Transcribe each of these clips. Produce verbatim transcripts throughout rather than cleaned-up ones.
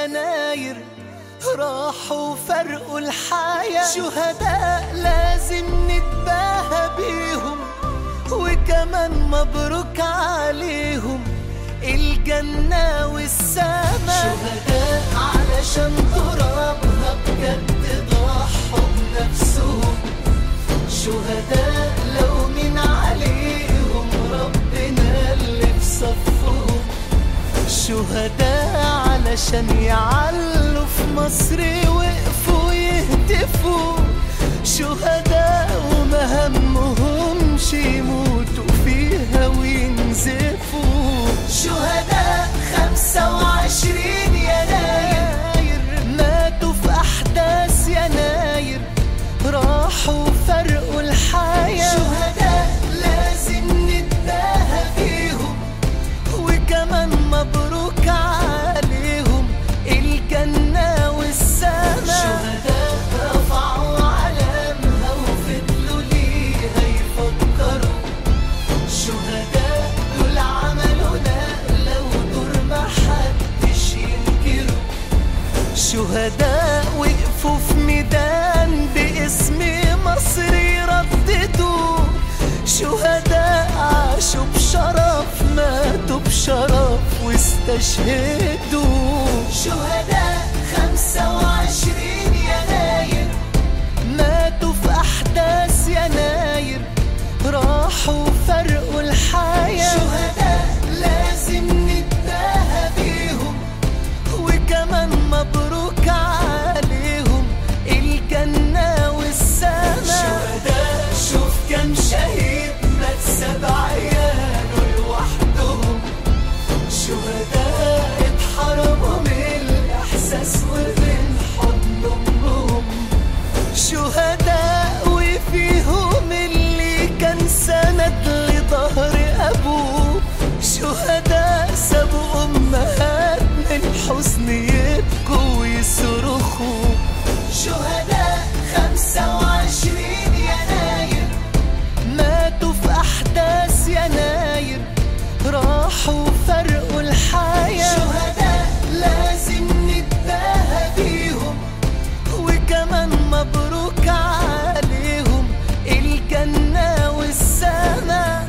يناير راحوا فرقوا الحياة. شهداء لازم نتباهى بيهم، وكمان مبروك عليهم الجنة والسماء. شهداء علشان ترابها بجد ضحوا بنفسهم، شهداء لو من عليهم ربنا اللي في صفهم. شهداء علشان يعلوا في مصر وقفوا يهتفوا، شهداء وما همهمش يموتوا فيها وينزفوا. شهداء خمسة وعشرين يناير ماتوا في أحداث يناير راحوا فرقوا الحياة. شهداء لازم نتباهى بيهم، وكمان مبروك عليهم الجنة والسماء. شهداء رفعوا علامها وفضلوا ليها يفكروا، شهداء دول عملوا نقلة ودور محدش ينكروا. شهداء وقفوا في ميدان باسم مصر يرددوا، شهداء عاشوا بشرف ماتوا بشرف واستشهدوا. شهداء خمسة وعشرين يناير ماتوا في أحداث يناير راحوا فرقوا الحياة. شهداء لازم نتباهى بيهم، وكمان مبروك عليهم الجنة والسماء. شهداء شوف كم شهيد مات سبع عياله لوحدهم، شهداء اتحرموا من الإحساس ومن حضن أمهم. شهداء وفيهم اللي كان سند لظهر أبوه، شهداء سابوا أمهات من الحزن يبكوا ويصرخوا. شهداء خمسة وعشرين يناير ماتوا في أحداث يناير راحوا فرقوا الحياة. شهداء لازم نتباهى بيهم، وكمان مبروك عليهم الجنة والسماء.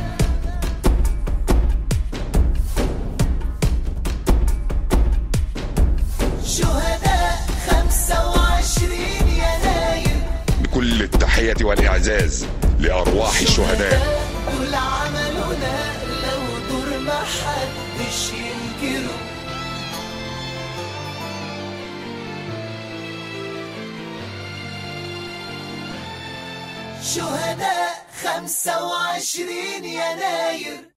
شهداء خمسة وعشرين يناير بكل التحية والإعزاز لأرواح الشهداء. دول عملوا نقلة ودور محدش ينكروا. شهداء خمسة وعشرين يناير